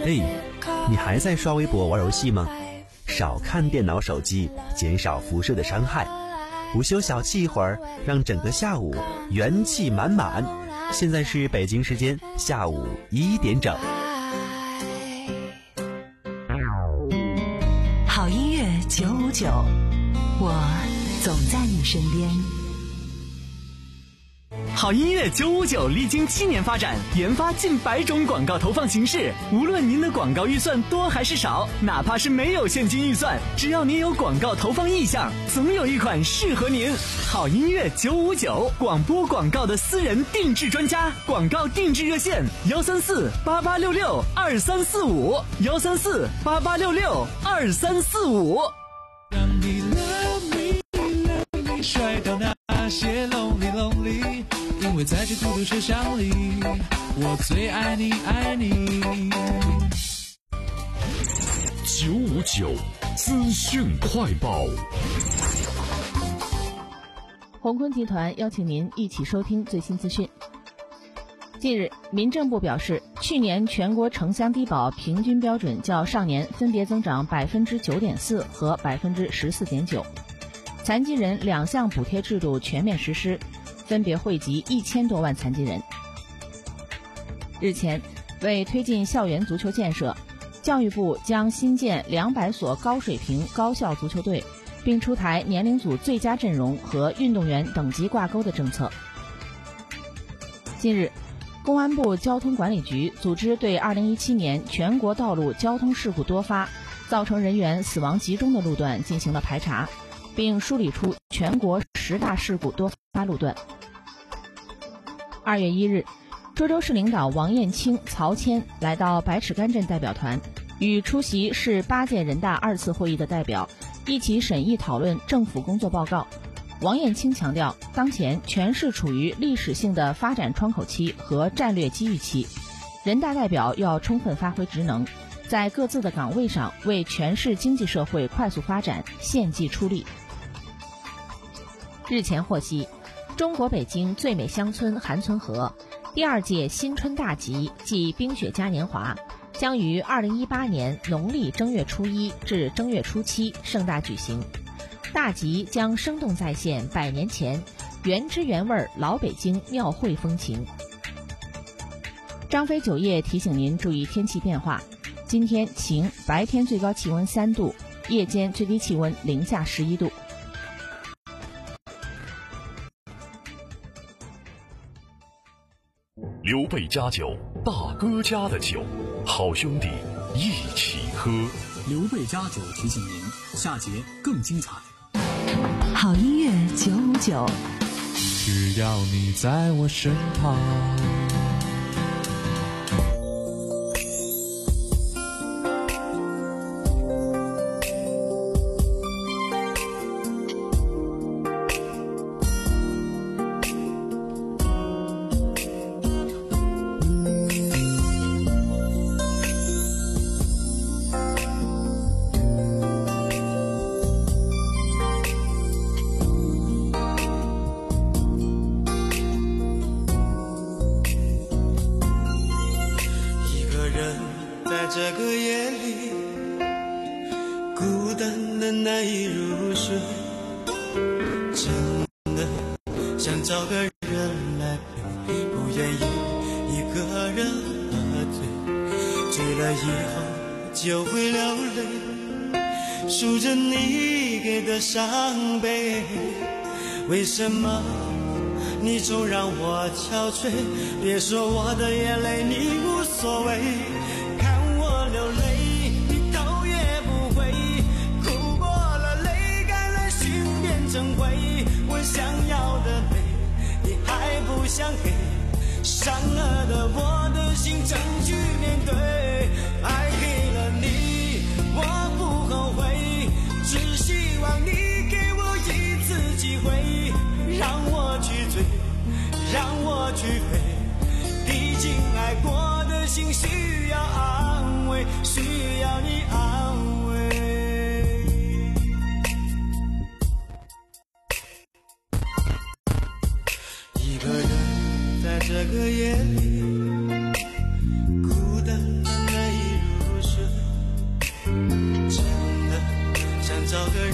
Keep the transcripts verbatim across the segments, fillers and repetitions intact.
嘿，你还在刷微博玩游戏吗？少看电脑手机，减少辐射的伤害。午休小憩一会儿，让整个下午元气满满。现在是北京时间下午一点整。 好音乐九五九，我总在你身边。 好音乐九五九历经七年发展，研发近百种广告投放形式。无论您的广告预算多还是少，哪怕是没有现金预算，只要您有广告投放意向，总有一款适合您。好音乐九五九，广播广告的私人定制专家，广告定制热线幺三四八八六六二三四五幺三四八八六六二三四五。 让你 love me love me 摔到那些 lonely lonely， 因为在这孤独车厢里，我最爱你爱你。 九五九资讯快报。 宏坤集团邀请您一起收听最新资讯。近日，民政部表示，去年全国城乡低保平均标准较上年分别增长百分之九点四和百分之十四点九，残疾人两项补贴制度全面实施，分别惠及一千多万残疾人。日前，为推进校园足球建设，教育部将新建两百所高水平高校足球队，并出台年龄组最佳阵容和运动员等级挂钩的政策。近日，公安部交通管理局组织对二零一七年全国道路交通事故多发、造成人员死亡集中的路段进行了排查，并梳理出全国十大事故多发路段。二月一日，涿州市领导王艳清、曹谦来到百尺竿镇代表团，与出席市八届人大二次会议的代表一起审议讨论政府工作报告。王艳清强调，当前全市处于历史性的发展窗口期和战略机遇期，人大代表要充分发挥职能，在各自的岗位上为全市经济社会快速发展献计出力。日前获悉，中国北京最美乡村韩村河第二届新春大集暨冰雪嘉年华将于二零一八年农历正月初一至正月初七盛大举行。大集将生动再现百年前原汁原味老北京庙会风情。张飞酒业提醒您注意天气变化，今天晴，白天最高气温三度，夜间最低气温零下十一度。 刘备家酒，大哥家的酒，好兄弟一起喝。 刘备家酒提醒您，下节更精彩。 好音乐九五九， 只要你在我身旁。 这个夜里孤单的难以入睡，真的想找个人来陪，不愿意一个人喝醉，醉了以后就会流泪，数着你给的伤悲。为什么你总让我憔悴？别说我的眼泪你无所谓，流泪你头也不回，哭过了泪干了，心变成灰。我想要的泪你还不想给，伤了的我的心怎去面对？爱给了你我不后悔，只希望你给我一次机会，让我去追，让我去飞，毕竟爱过的心需要安慰，需要你安慰。一个人在这个夜里孤单的难以入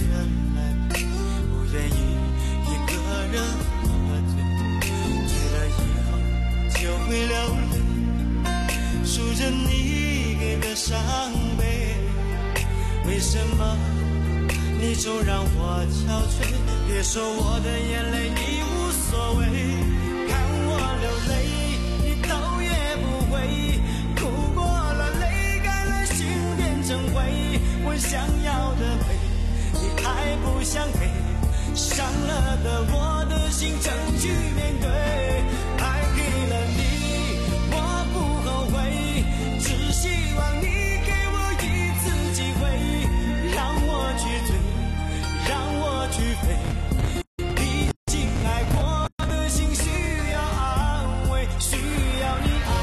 人来陪，不愿意一个人喝醉，醉了以后就会流泪，数着你给的伤悲。为什么你总让我憔悴？别说我的眼泪你无所谓，看我流泪你头也不回，哭过了泪干了心变成灰，我想要的美你还不想给，伤了的我的心怎去面对？爱给了你我不后悔，只希望你给我一次机会，让我去追，让我去飞。毕竟爱过的心需要安慰，需要你安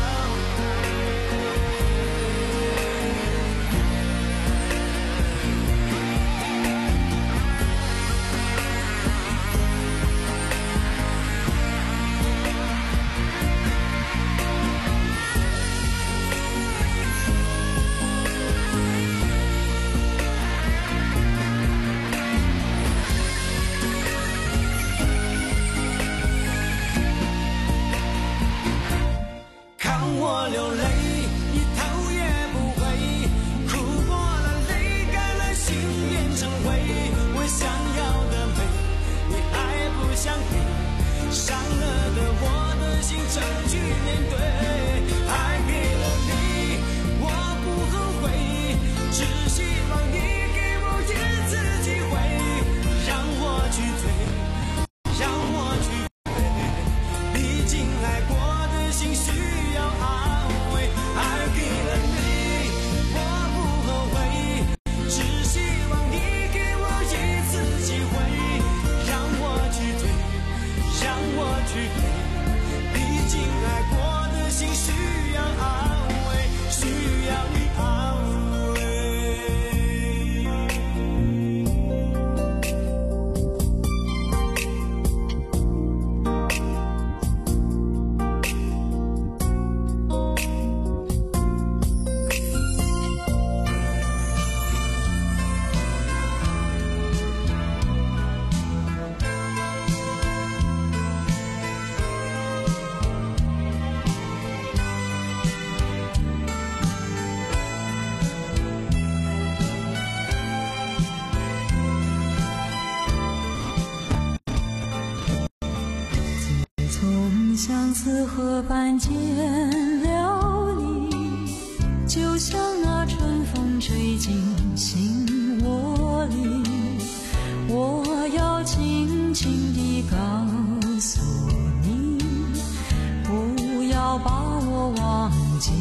相思河畔见了你，就像那春风吹进心窝里，我要轻轻地告诉你，不要把我忘记。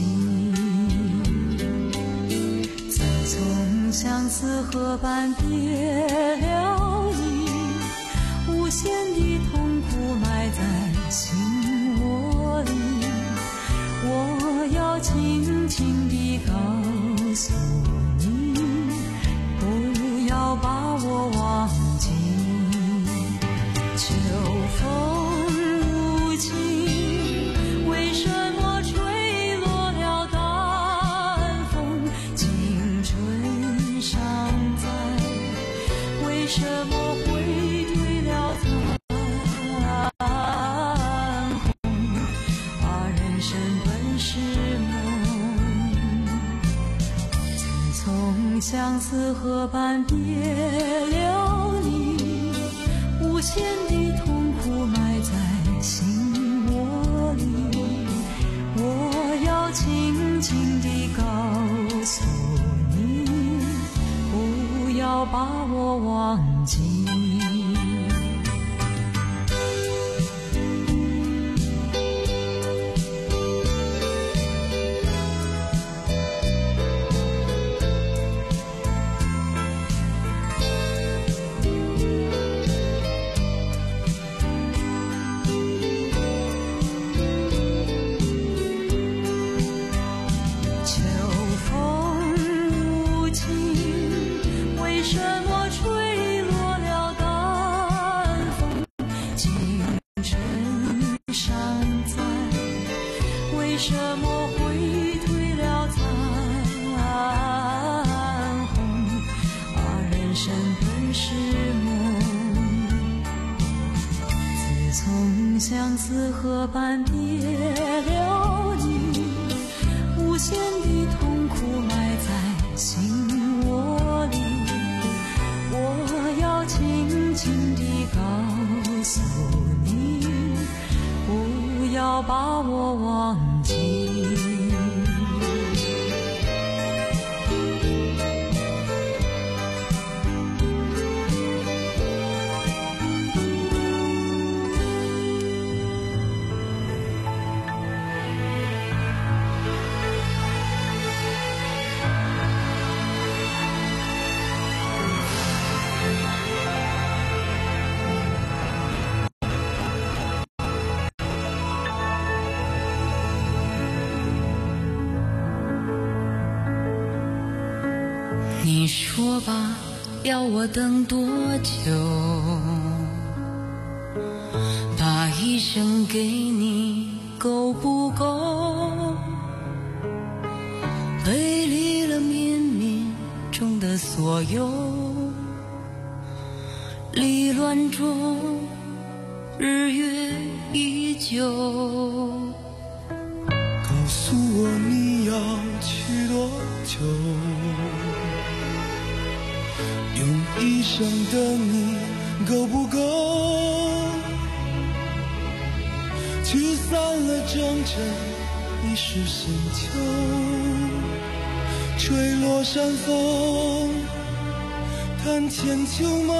自从相思河畔别了你，无限的痛苦埋在心窝里，我要轻轻地告诉你，不要把我忘记。秋风无情，为什么吹落了淡风？青春尚在，为什么会对了残红？啊，人生本是梦，自从相思河畔别了你，无限的痛苦埋在心窝里，我要轻轻地告诉你，不要把我忘记。 从相思河畔别了你，无限的痛苦埋在心窝里。我要轻轻地告诉你，不要把我忘记。你说吧，要我等多久？把一生给你够不够？背离了冥冥中的所有，离乱中日月依旧。 告诉我你要去多久？用一生等你够不够？驱散了征尘，一世深秋，吹落山风，弹千秋梦。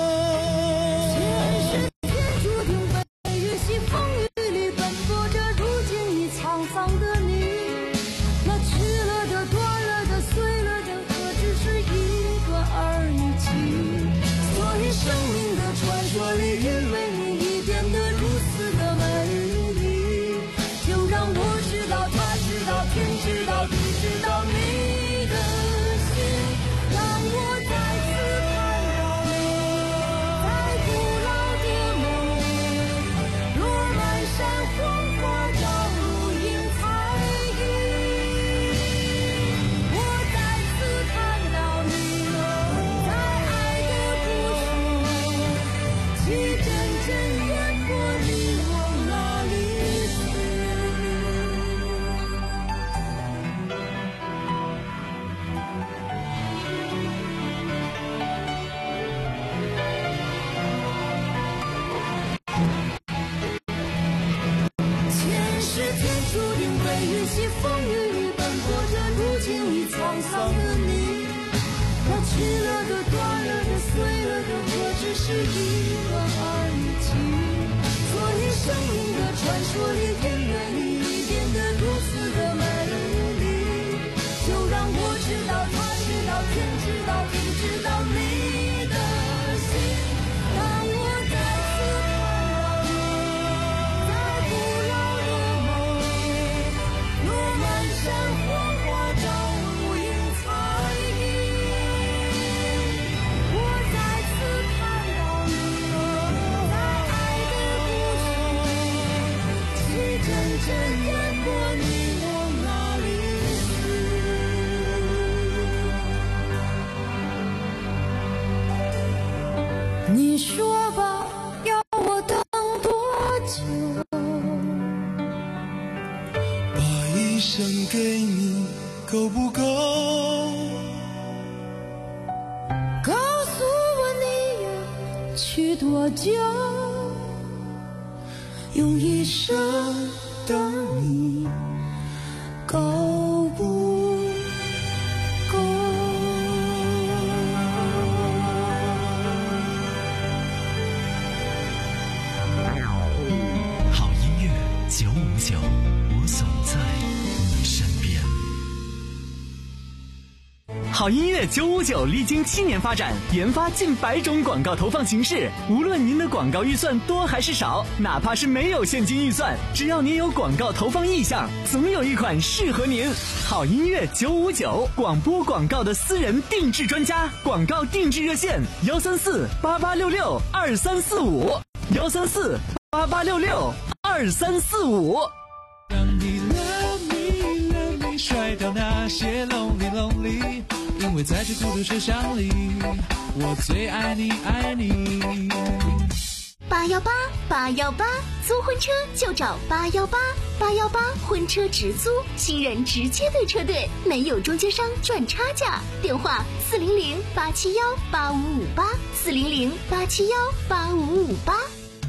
前世天注定被雨洗，风雨里奔波着，如今已沧桑的你，那去了的、断了的、碎了的，何止是一段而已。所以生命的传说里，因为你已变得如此的美丽，就让我知道，他知道，天知道，地知道你的心。让我再次看到你，在古老的梦，若满山黄花照如银彩衣。我再次看到你，在爱的其真正远播，你往哪里前世天注定被雨洗，风雨里奔波着，如今已沧桑的你，那去了的、断了的、碎了的，何止是一段而已。所以生命的传说里，因为你已变得如此的美丽，就让我知道，他知道，天知道，地知道你的心。当我再次看到你，在古老的梦，若满山黄花照如银彩衣。我再次看到你，在爱的故事，其真正远播，你往哪里去？你说吧，要我等多久？ 把一生给你够不够？ 告诉我你要去多久？用一生等你够不够？ 好音乐九五九，我总在你身边。 好音乐九五九历经七年发展，研发近百种广告投放形式。无论您的广告预算多还是少，哪怕是没有现金预算，只要您有广告投放意向，总有一款适合您。好音乐九五九，广播广告的私人定制专家，广告定制热线：幺三四八八六六二三四五，幺三四八八六六二三四五。 让你 love me love me 甩掉那些 lonely lonely， 因为在这孤独车厢里，我最爱你爱你。 八幺八八幺八，租婚车就找八幺八八幺八婚车直租，新人直接对车队，没有中间商赚差价。电话四零零八七幺八五五八，四零零八七幺八五五八。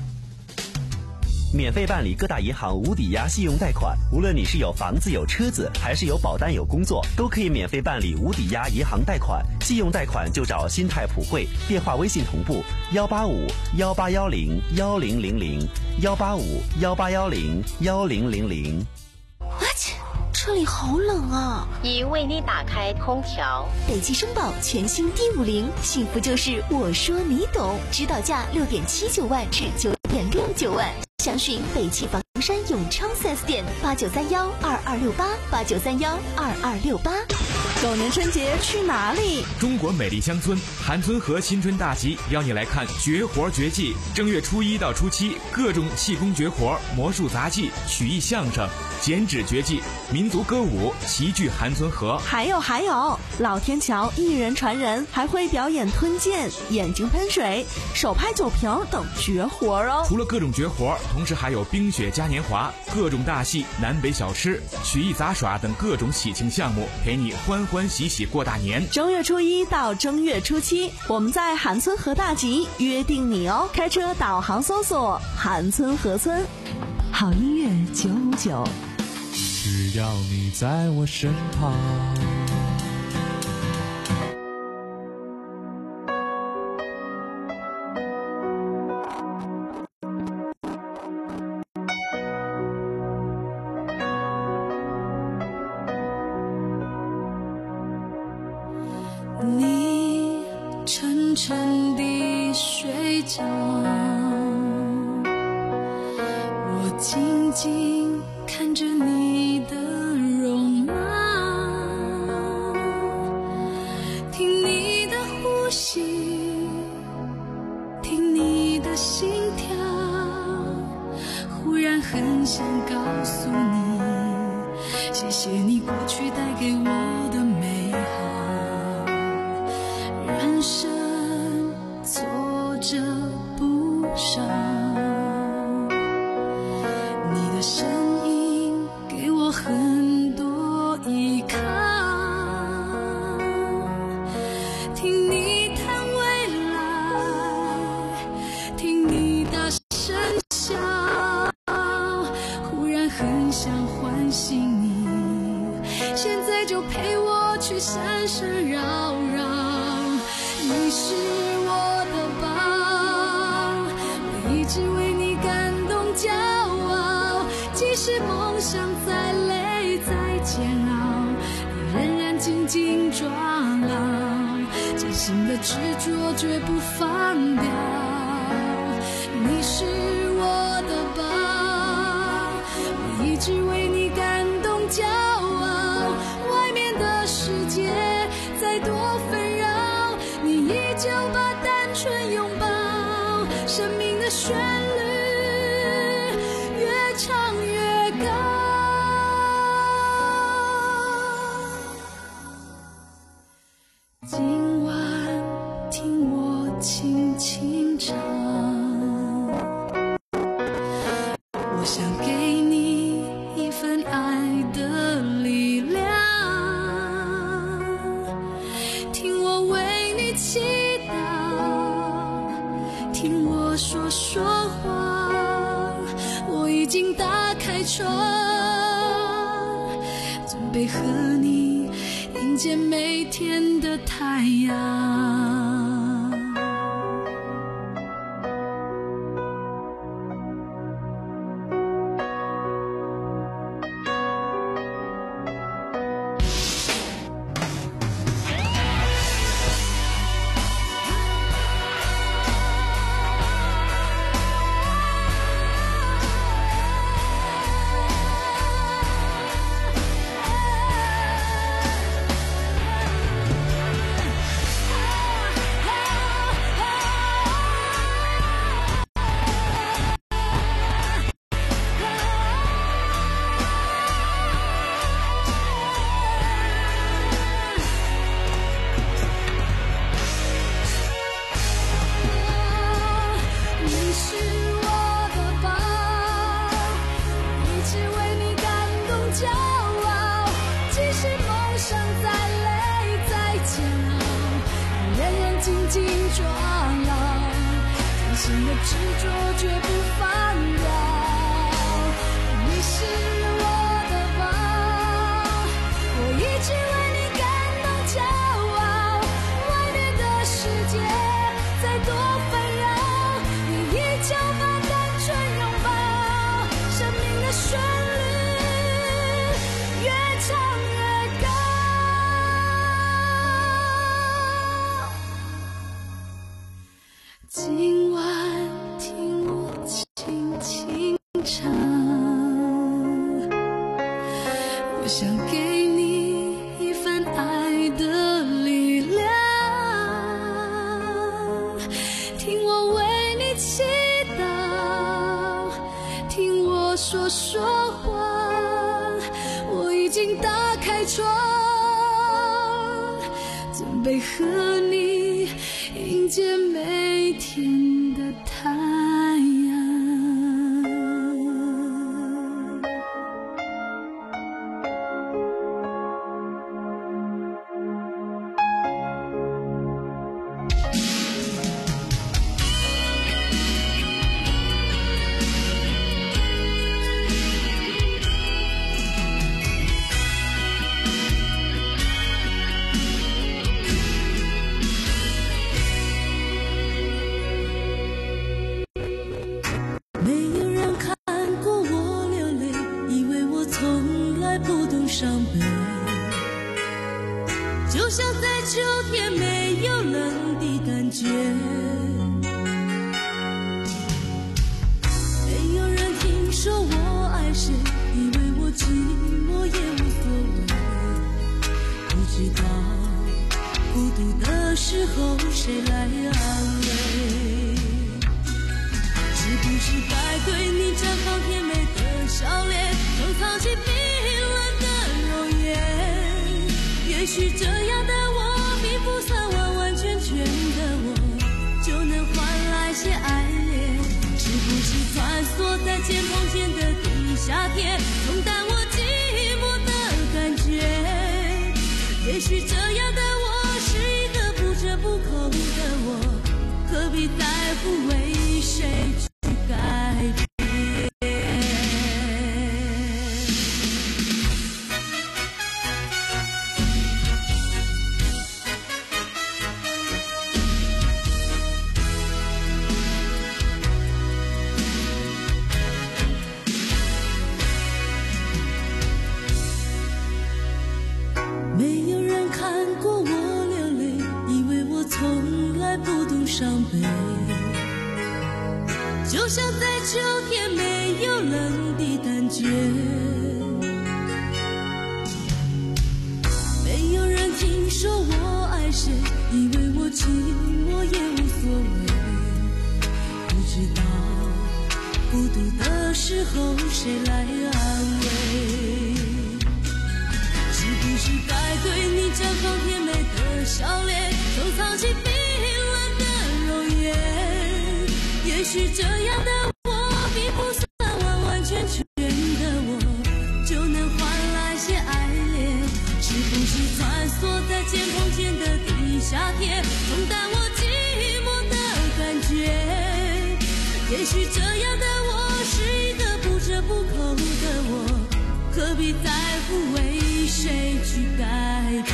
免费办理各大银行无抵押信用贷款，无论你是有房子有车子，还是有保单有工作，都可以免费办理无抵押银行贷款。信用贷款就找新泰普惠，电话微信同步幺八五幺八幺零幺零零零幺八五幺八幺零幺零零零。 啊切，这里好冷啊！ 已为你打开空调。 北汽绅宝全新 D 五零，幸福就是我说你懂，指导价六点七九万至九点六九万。详询北汽房山永昌 四 S 店八九三幺二二六八八九三幺二二六八。 狗年春节去哪里？ 中国美丽乡村韩村河新春大集邀你来看绝活绝技。正月初一到初七，各种气功绝活、魔术杂技、曲艺相声、剪纸绝技、民族歌舞齐聚韩村河。 还有还有，老天桥一人传人，还会表演吞剑、眼睛喷水、手拍酒瓶等绝活哦。 除了各种绝活，同时还有冰雪嘉年华、各种大戏、南北小吃、曲艺杂耍等各种喜庆项目，陪你欢欢喜喜过大年。 正月初一到正月初七，我们在韩村河大集约定你哦。开车导航搜索韩村河村。 好音乐九五九， 只要你在我身旁。 你沉沉地睡着，我静静看着你的容貌，听你的呼吸，听你的心跳，忽然很想告诉你，谢谢你过去带给我的美好。人生挫折不少，你的声音给我很多依靠，听你谈未来，听你大声笑，忽然很想唤醒你，现在就陪我去山山绕绕。你是我的宝，我一直为你感动骄傲，即使梦想再累再煎熬，你仍然紧紧抓牢，真心的执着绝不放掉。你是我的宝，我一直为你感动骄傲，外面的世界再多纷扰，你依旧把单纯拥抱，生命的旋律越唱越高。今晚听我轻轻唱，我想给你一份爱的力量，听我为你祈祷，听我说说话，我已经打开窗，准备和你迎接每天的太阳。 执着绝不放掉。你是我的宝，我一直为你感到骄傲。外面的世界再多纷扰，你依旧把单纯拥抱。生命的旋律越唱越高。今晚听我轻轻唱，我想给你一份爱的力量。听我为你祈祷，听我说说话。我已经打开窗，准备和你迎接每天的太阳。没有人看过我流泪，以为我从来不懂伤悲。就像在秋天没有冷的感觉。没有人听说我爱谁，以为我寂寞也无所谓。不知道孤独的时候谁来安慰。是不是该对你绽放甜美的笑脸，收藏起冰冷的容颜？也许这样的我，并不算完完全全的我，就能换来些爱恋。是不是穿梭在肩膀间的地下铁，冲淡我寂寞的感觉？也许这样的我，是一个不折不扣的我，何必在乎为谁改变？没有人看过我流泪，以为我从来不懂伤悲。就像在秋天没有冷的感觉。没有人听说我爱谁，以为我寂寞也无所谓。不知道孤独的时候谁来安慰？是不是该对你绽放甜美的笑脸，收藏起冰冷的容颜？也许这样的我，并不算完完全全的我，就能换来些爱恋。是不是穿梭在肩膀间的地下铁，冲淡我寂寞的感觉？也许这样的我，是一个不折不扣的我，何必在乎为谁去改变？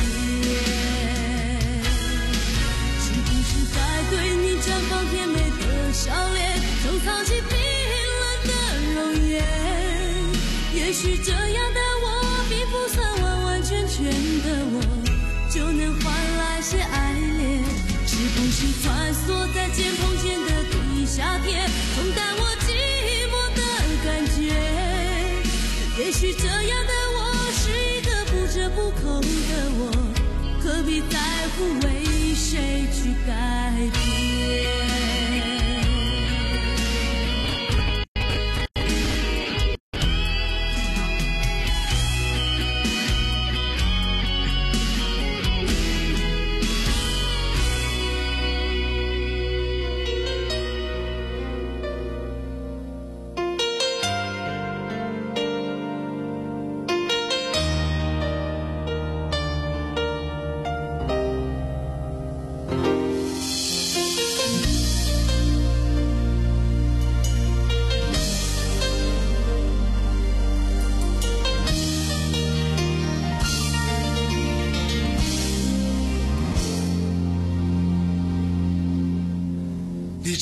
是不是该对你绽放甜美的笑脸，收藏起冰冷的容颜？也许这样的我，并不算完完全全的我，就能换来些爱恋。是不是穿梭在肩膀间的地下铁，冲淡我寂寞的感觉？也许这样的我，是一个不折不扣的我，何必在乎为谁去改变？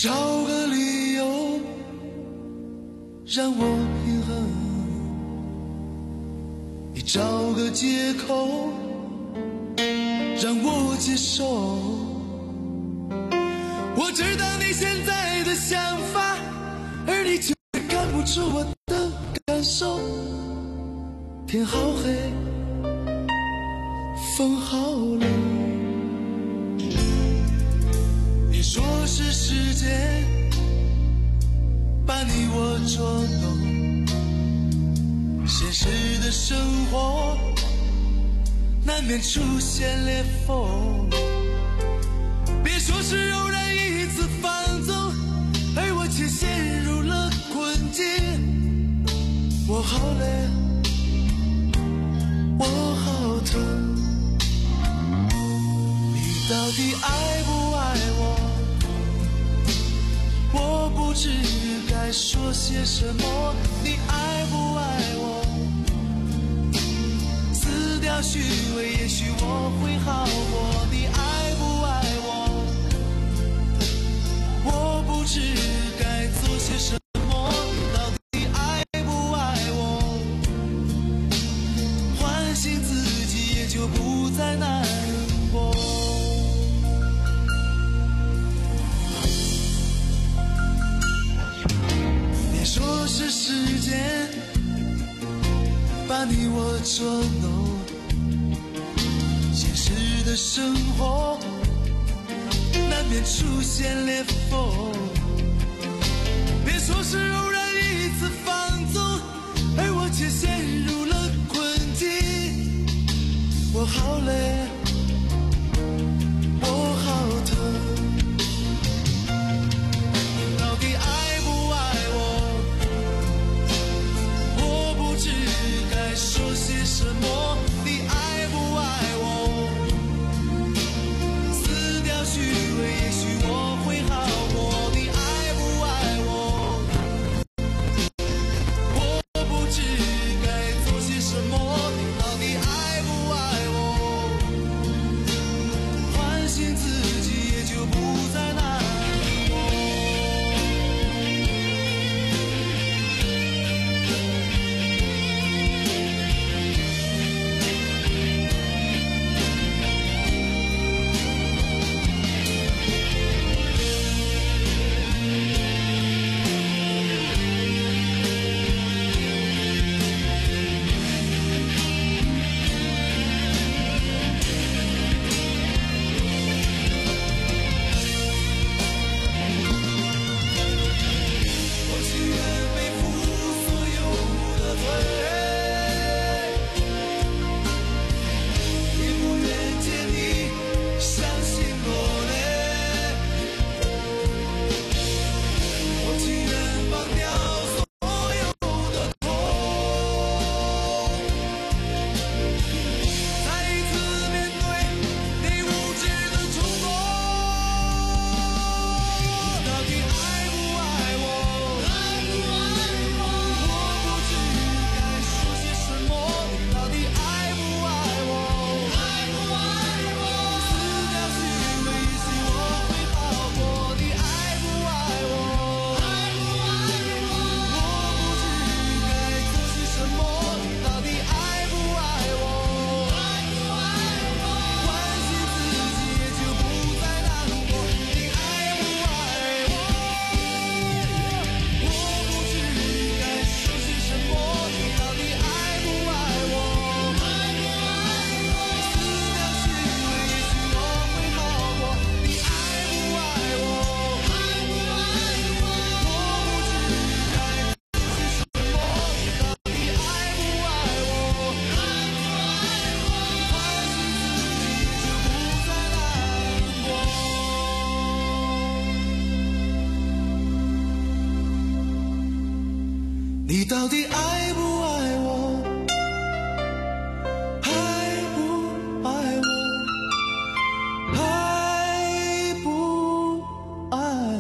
找个理由让我平衡，你找个借口让我接受。我知道你现在的想法，而你却看不出我的感受。天好黑，风好冷，你说是时间把你我捉弄，现实的生活难免出现裂缝。别说是偶然一次放纵，而我却陷入了困境。我好累，我好疼，你到底爱不爱我？我不知该说些什么。你爱不爱我？撕掉虚伪，也许我会好过。你爱不爱我？我不知该做些什么。到底爱不爱我？唤醒自己，也就不再难过。别说是时间把你我捉弄，现实的生活难免出现裂缝。别说是偶然一次放纵，而我却陷入了困境。我好累，我好疼，你到底爱不爱我？我不知该说些什么。你爱不爱我？撕掉虚伪，也许我会好过。你爱不爱我？我不知该做些什么。你到底爱不爱我？唤醒自己，也就不再难过。我情愿背负所有的罪，也不愿见你伤心落泪。我情愿放掉所有的痛，再一次面对你无知的冲动。你到底爱不爱我？我不知该说些什么。你到底爱不爱我？撕掉虚伪，也许我会好过。你爱不爱我？我不知该做些什么。你到底爱不爱我？唤醒自己，也就不再难过。你爱不爱我？我不知该说些什么。你到底爱不爱我？撕掉虚伪，也许我会好过。你爱不爱我？我不知该说些什么。你到底爱不爱我？唤醒自己，也就不再难过。你到底爱不爱我？爱不爱我？爱不爱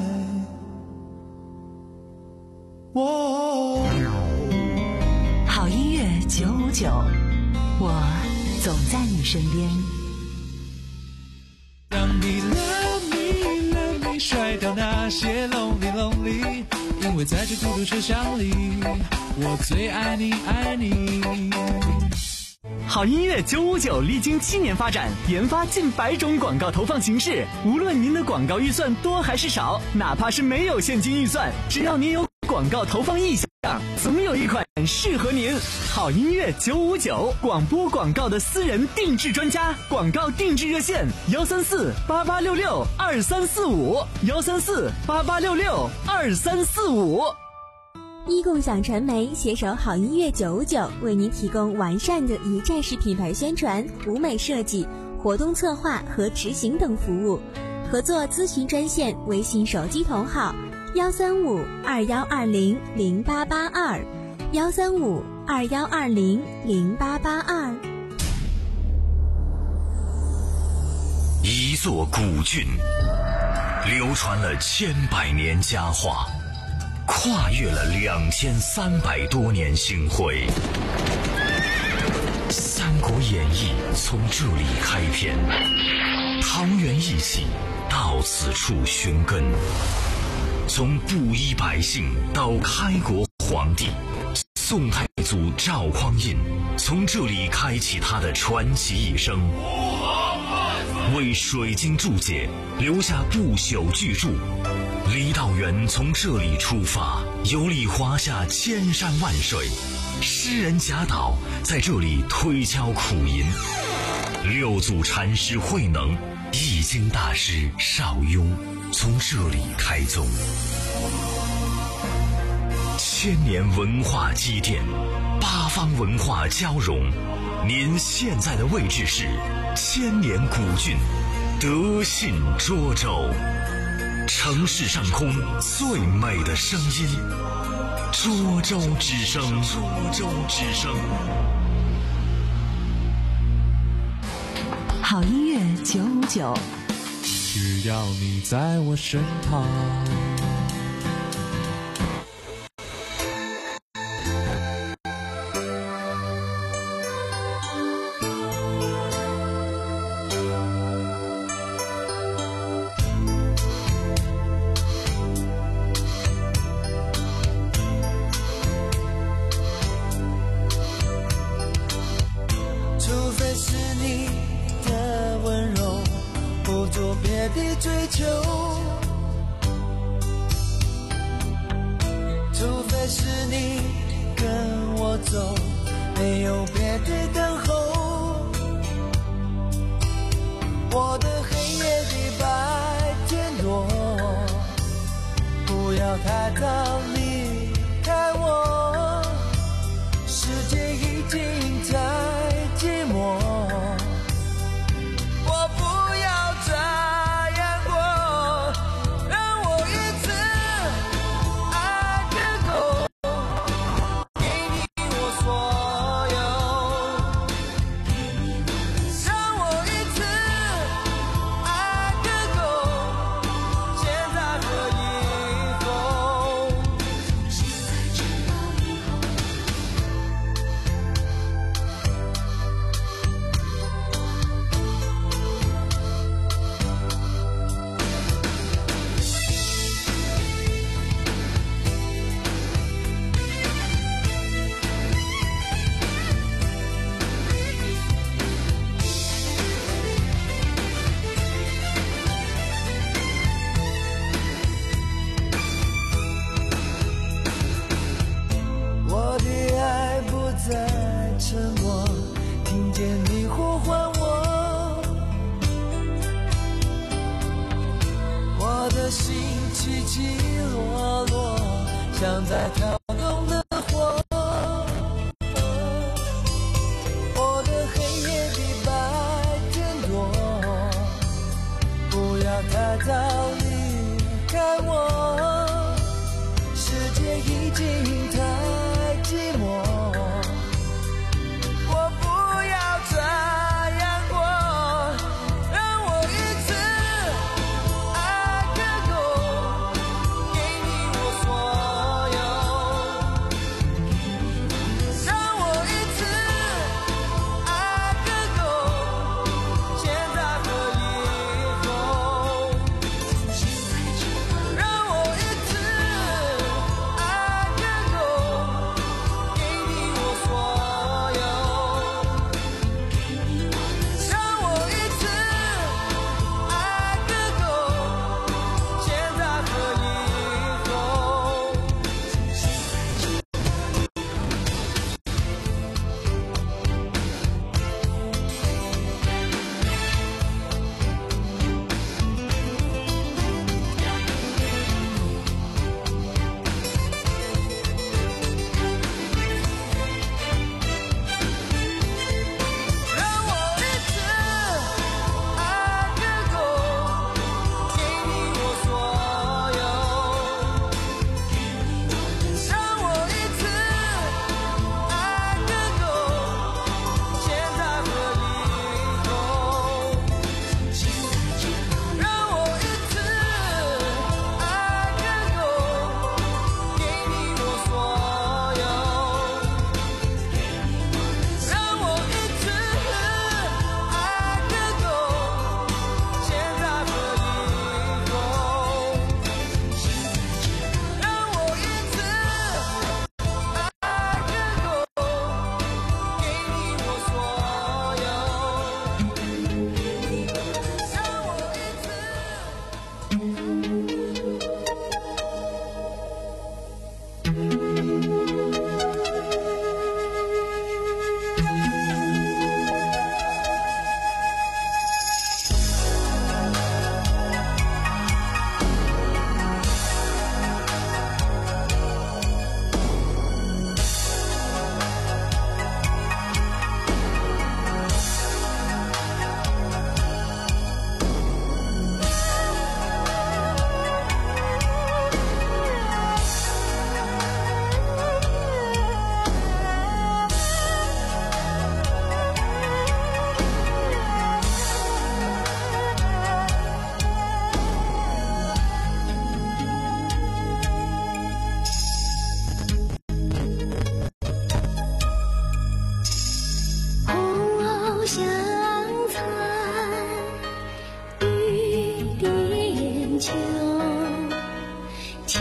我？ 好音乐九五九，我总在你身边。 让你 love me love me 甩掉那些漏里，因为在这孤独车厢里，我最爱你爱你。 好音乐九五九历经七年发展，研发近百种广告投放形式。无论您的广告预算多还是少，哪怕是没有现金预算，只要您有广告投放意向，总有一款适合您。好音乐九五九，广播广告的私人定制专家，广告定制热线：幺三四八八六六二三四五，幺三四八八六六二三四五。 一共享传媒携手好音乐九五九，为您提供完善的一站式品牌宣传、舞美设计、活动策划和执行等服务。合作咨询专线：微信手机同号幺三五二幺二零零八八二，幺三五二幺二零零八八二。 一座古郡，流传了千百年佳话。跨越了两千三百多年星辉，《三国演义》从这里开篇，桃园义气到此处寻根，从布衣百姓到开国皇帝，宋太祖赵匡胤从这里开启他的传奇一生，为水晶注解留下不朽巨著。李道元从这里出发，游历华夏千山万水，诗人贾岛在这里推敲苦吟，六祖禅师慧能、易经大师邵雍从这里开宗。千年文化积淀，八方文化交融，您现在的位置是千年古郡德信涿州。城市上空最美的声音，涿州之声，涿州之声。 好音乐九五九， 只要你在我身旁。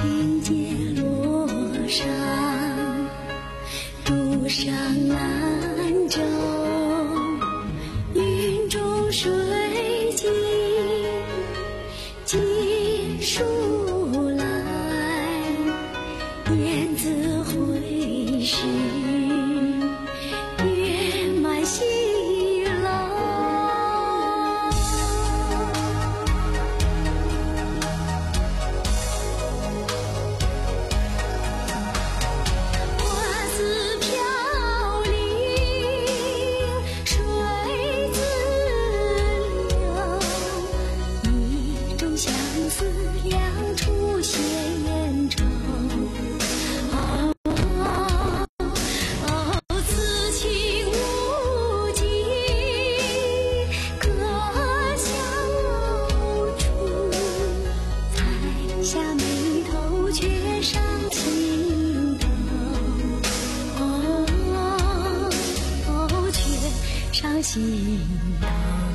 轻结罗裳，独上兰舟，云中水尽尽数来，雁字回时月满西楼。花自飘零，水自流，一种相思，两处闲愁。哦哦，此情无尽，可笑处，才下眉头，却上心头。哦哦，却上心头。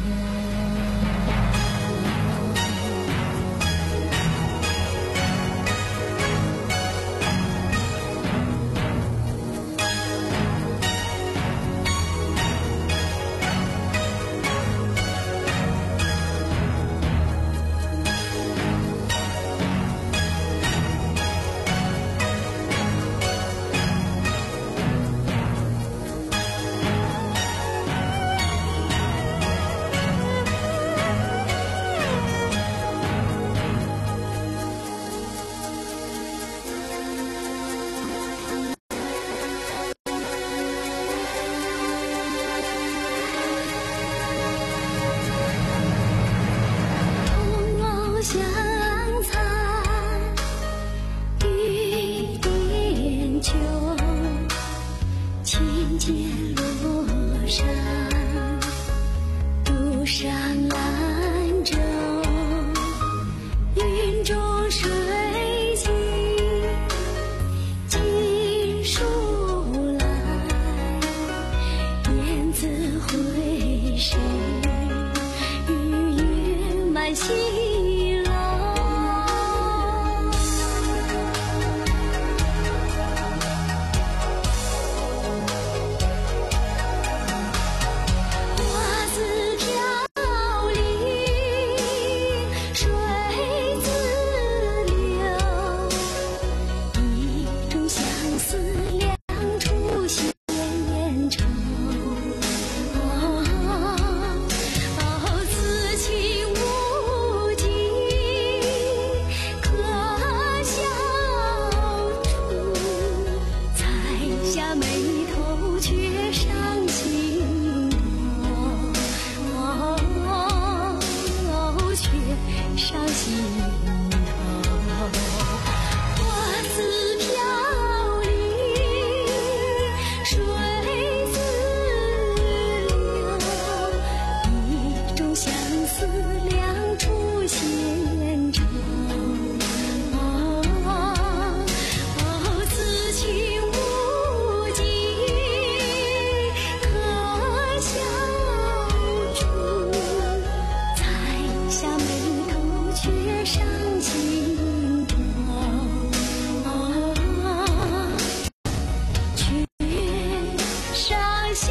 红藕香残，玉点秋，轻结罗裳，独上兰舟，云中水尽尽数来，雁字回时月满西楼。花自飘零，水自流，一种相思，两处闲愁。哦哦，此情无尽，可笑处，才下眉头，却上心头。哦哦，却上心头。花自飘零，水自流，一种相思，两处闲愁。哦哦，此情无尽，可笑处，才下眉头，却上心头。哦，却上心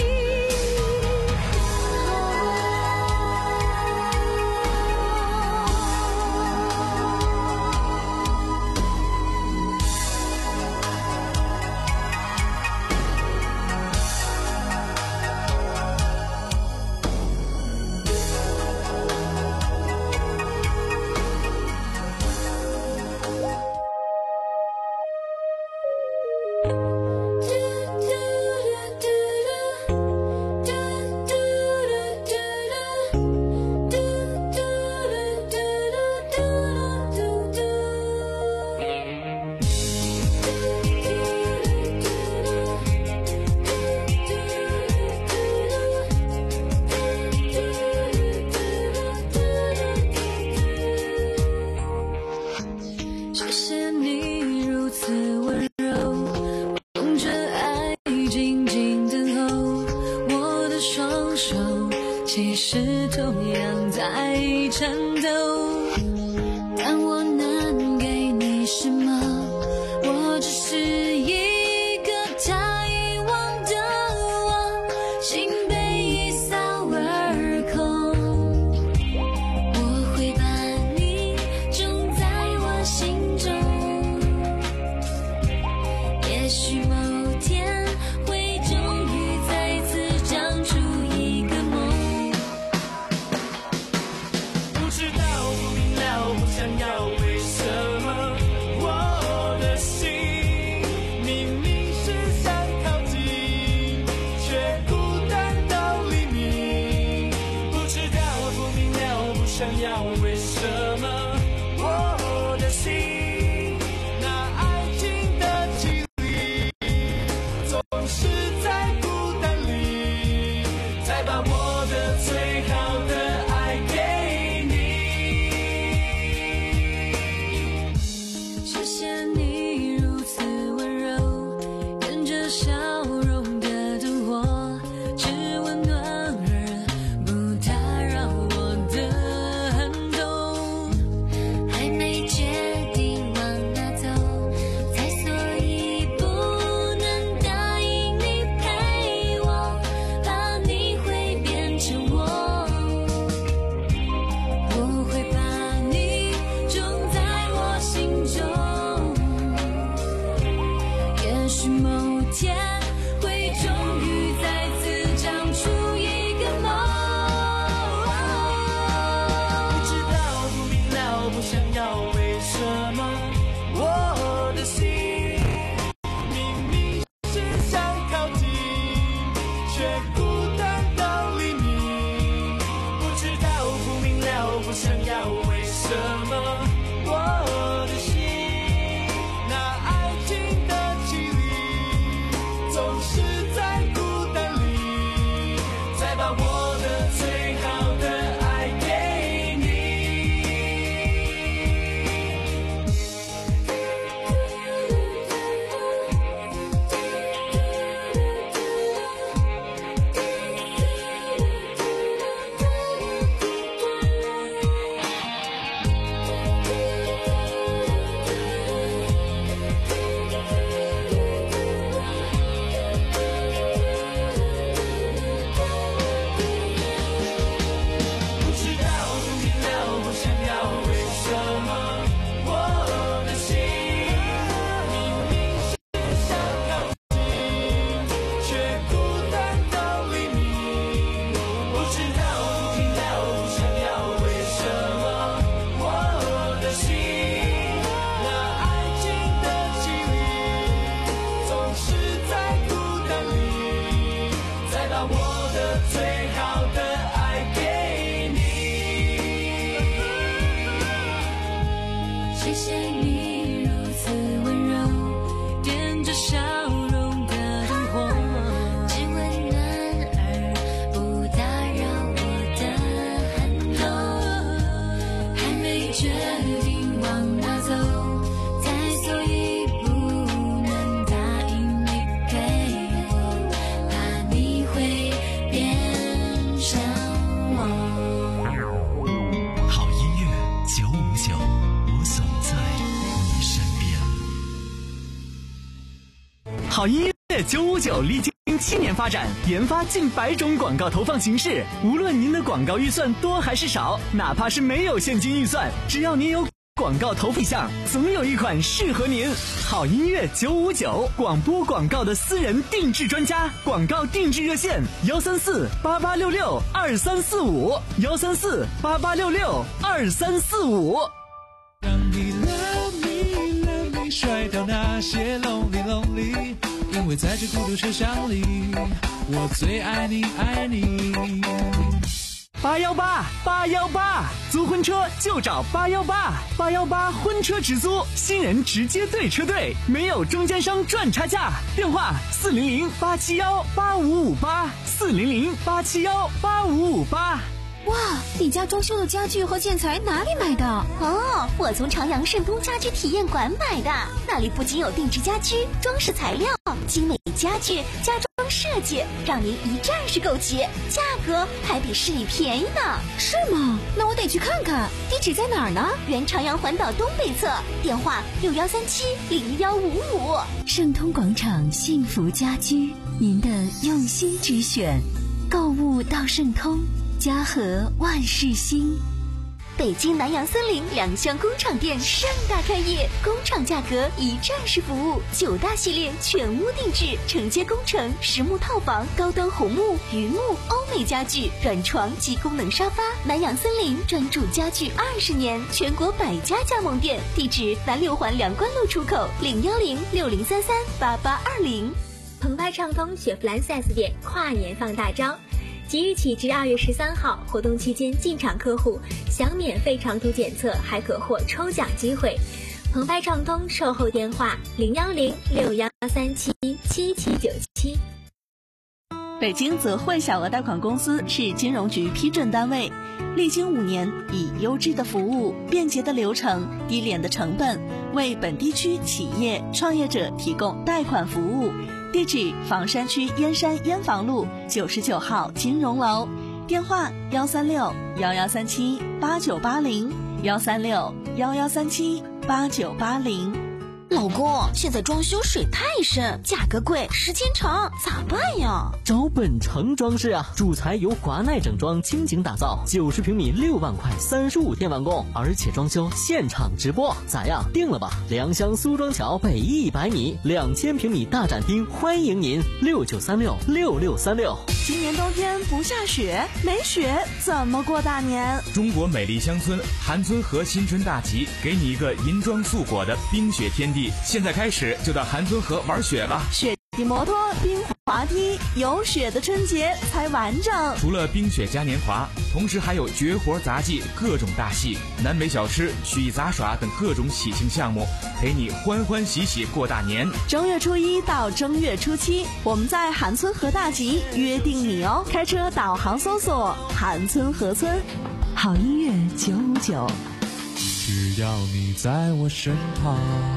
谢谢你如此温柔，用真爱静静等候。我的双手其实同样在颤抖，但我能给你什天，会终于再次长出一个梦。 不知道，不明了，不想要，为什么我的心明明是想靠近，却孤单到黎明。不知道，不明了，不想要，为什么我的心那爱情的绮丽，总是在孤单里，再把我的最好的爱给你。不知道，不明了，不想要，为什么我的心明明是想靠近，却孤单到黎明。不知道，不明了，不想要，为什么我的心那爱情的绮丽，总是在孤单里，再把我的最好的爱给你。 谢谢你如此温柔，点着笑容的灯火，只温暖而不打扰我的寒冬。还没决定往哪走，再走一步能答应你陪我，怕你会变成我。 好音乐九五九，我总在你身边。 好音乐九五九历经七年发展，研发近百种广告投放形式。无论您的广告预算多还是少，哪怕是没有现金预算，只要您有广告投放项，总有一款适合您。好音乐九五九，广播广告的私人定制专家，广告定制热线幺三四八八六六二三四五幺三四八八六六二三四五。 让你 love me love me 甩掉那些 lonely lonely， 因为在这孤独车厢里，我最爱你爱你。 八幺八八幺八，租婚车就找八幺八，八幺八婚车直租，新人直接对车队，没有中间商赚差价。电话四零零八七幺八五五八，四零零八七幺八五五八。 哇，你家装修的家具和建材哪里买的？哦，我从朝阳盛都家居体验馆买的，那里不仅有定制家居、装饰材料、精美家具、家装设计，让您一站式购齐，价格还比市里便宜呢。是吗？那我得去看看。地址在哪儿呢？原朝阳环岛东北侧，电话六幺三七零幺五五。 盛通广场幸福家居，您的用心之选，购物到盛通。家和万事兴。 北京南阳森林两厢工厂店盛大开业，工厂价格一站式服务，九大系列全屋定制，承接工程、实木套房、高端红木、榆木、欧美家具、软床及功能沙发。南阳森林专注家具二十年，全国百家加盟店，地址南六环梁关路出口零幺零六零三三八八二零。 澎湃畅通雪佛兰 四 S 店跨年放大招。即日起至二月十三号，活动期间进场客户享免费长途检测，还可获抽奖机会。澎湃畅通售后电话零幺零六幺三七七七九七。 北京泽汇小额贷款公司是金融局批准单位，历经五年，以优质的服务、便捷的流程、低廉的成本，为本地区企业创业者提供贷款服务。地址：房山区燕山燕房路九十九号金融楼，电话：幺三六幺幺三七八九八零幺三六幺幺三七八九八零。 老公，现在装修水太深，价格贵，时间长，咋办呀？ 找本城装饰啊，主材由华奈整装倾情打造，九十平米六万块，三十五天完工，而且装修现场直播，咋样？定了吧？良乡苏庄桥北一百米，两千平米大展厅，欢迎您，六九三六六六三六。 今年冬天不下雪，没雪怎么过大年？ 中国美丽乡村韩村河新春大集，给你一个银装素裹的冰雪天地。现在开始就到韩村河玩雪吧， 雪地摩托、冰滑梯，有雪的春节才完整。 除了冰雪嘉年华，同时还有绝活杂技、各种大戏、南北小吃、曲艺杂耍等各种喜庆项目，陪你欢欢喜喜过大年。 正月初一到正月初七，我们在韩村河大集约定你哦。开车导航搜索韩村河村，好音乐九五九， 只要你在我身旁。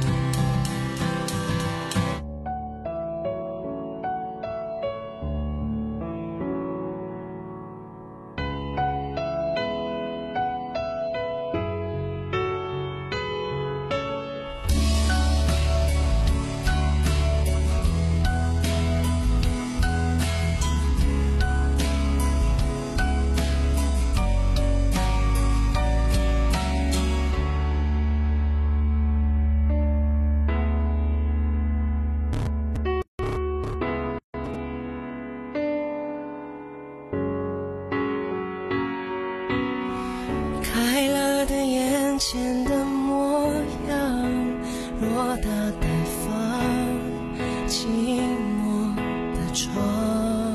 开了的眼前的模样，偌大的房，寂寞的床，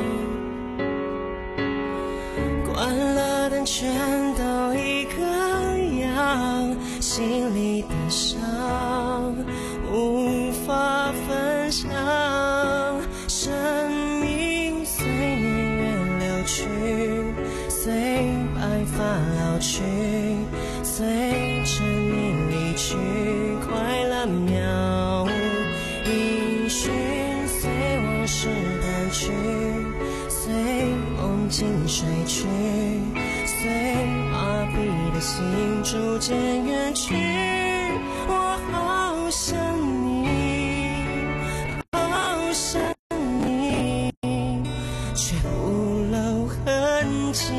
关了灯全都一个样，心里的伤无法分享，生命随年月流去，随白发老去，随着你离去，快乐渺无音讯，随往事淡去，随梦境睡去，随麻痹的心逐渐远去，我好想你，好想你，却不露痕迹。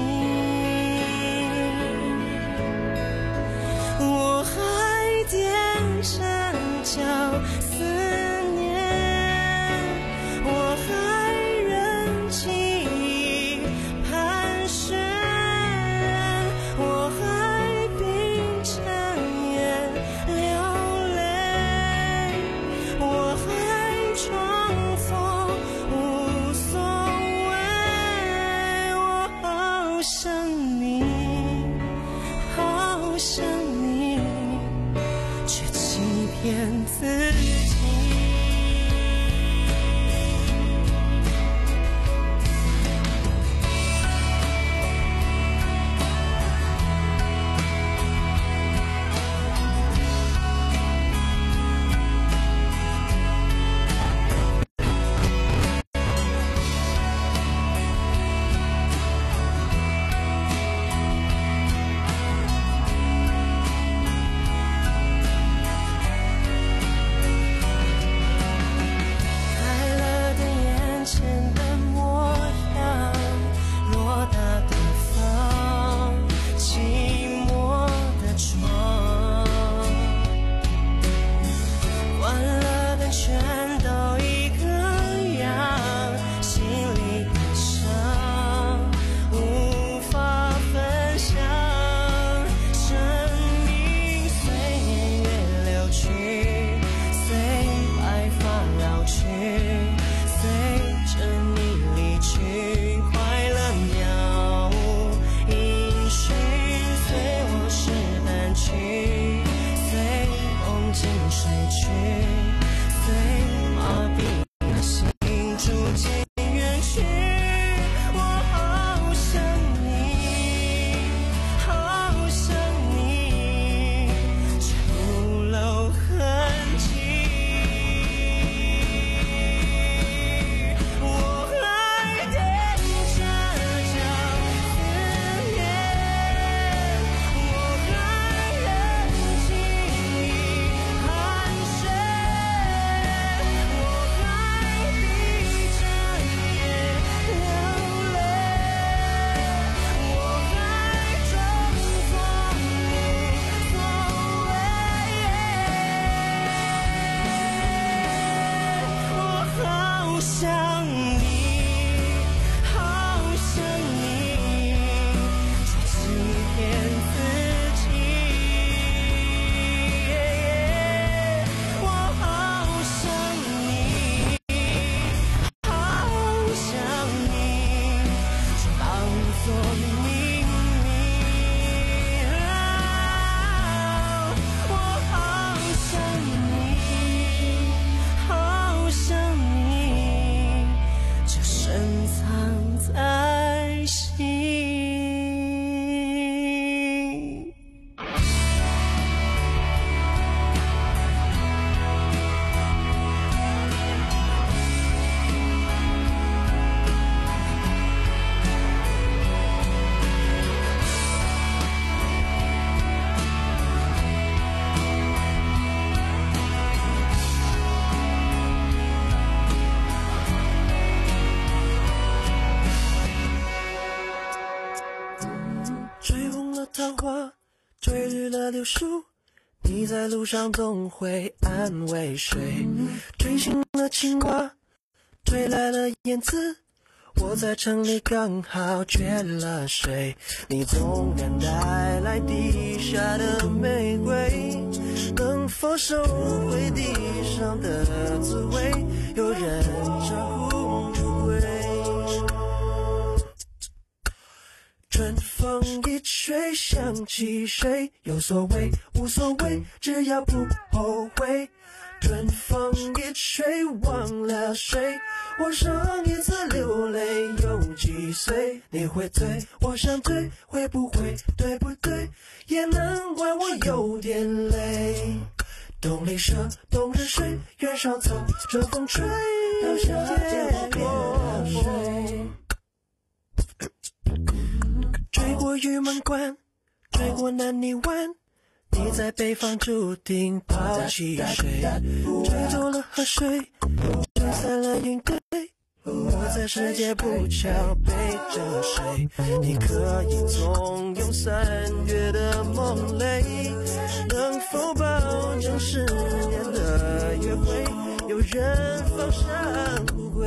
我还踮着脚思念，我还忍记忆盘旋，我还闭着眼流泪，我还装作无所谓。我好想你，好想你，却欺骗自己。 流苏，你在路上总会安慰谁？吹醒了青蛙，吹来了燕子，我在城里刚好缺了水。你纵然带来地下的玫瑰，能否收回地上的滋味？有人照顾不归。春风一吹想起谁，有所谓无所谓，只要不后悔。春风一吹忘了谁，我上一次流泪有几岁？你会醉，我想醉，会不会对不对？也难怪我有点累。东篱舍，冬日睡，原上草，春风吹，到夏天落水。追过玉门关，追过南泥湾，你在北方注定抛弃谁？追走了河水，吹散了云堆，我在世界不巧背着谁？你可以纵容三月的梦泪，能否保证十年的约会有人放上不归？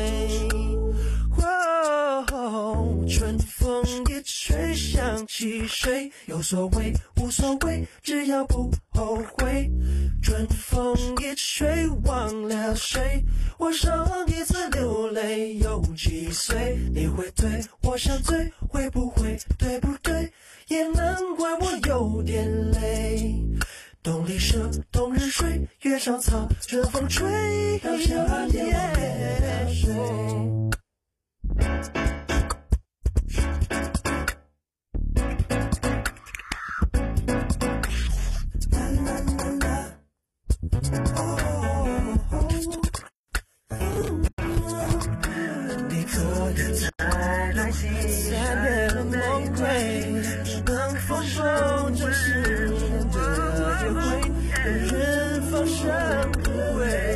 哦，春风一吹想起谁，有所谓无所谓，只要不后悔。春风一吹忘了谁，我上一次流泪有几岁？你会醉，我想醉，会不会对不对？也难怪我有点累。东篱舍，冬日睡，月上草，春风吹，到夏天睡。你可以再来几三月的梦归，能否守着十年的约会，有人放上不归？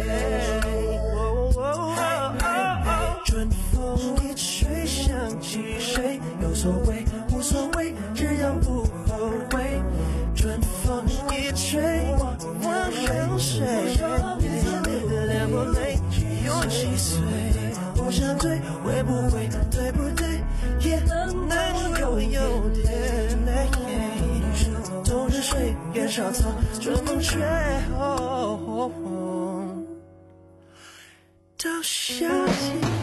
春风一吹想起谁，有所谓无所谓，只要不后悔。春风一吹忘了谁，两过泪有几岁？我想醉，会不会对不对？也能有有点累。冬日睡，月上草，春风吹，哦，到夏天。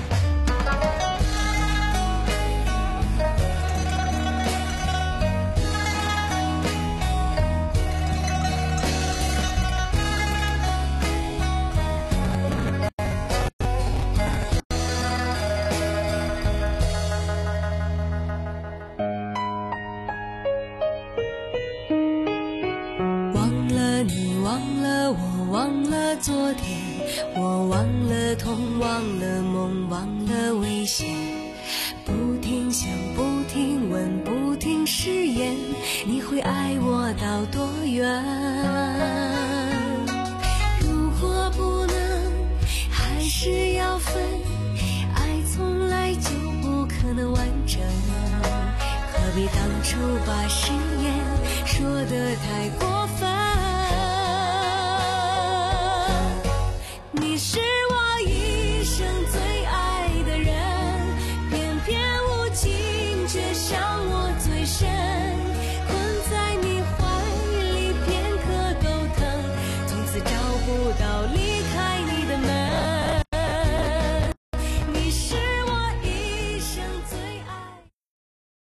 昨天我忘了痛，忘了梦，忘了危险，不停想，不停问，不停誓言，你会爱我到多远？如果不能，还是要分，爱从来就不可能完整，何必当初把誓言说得太过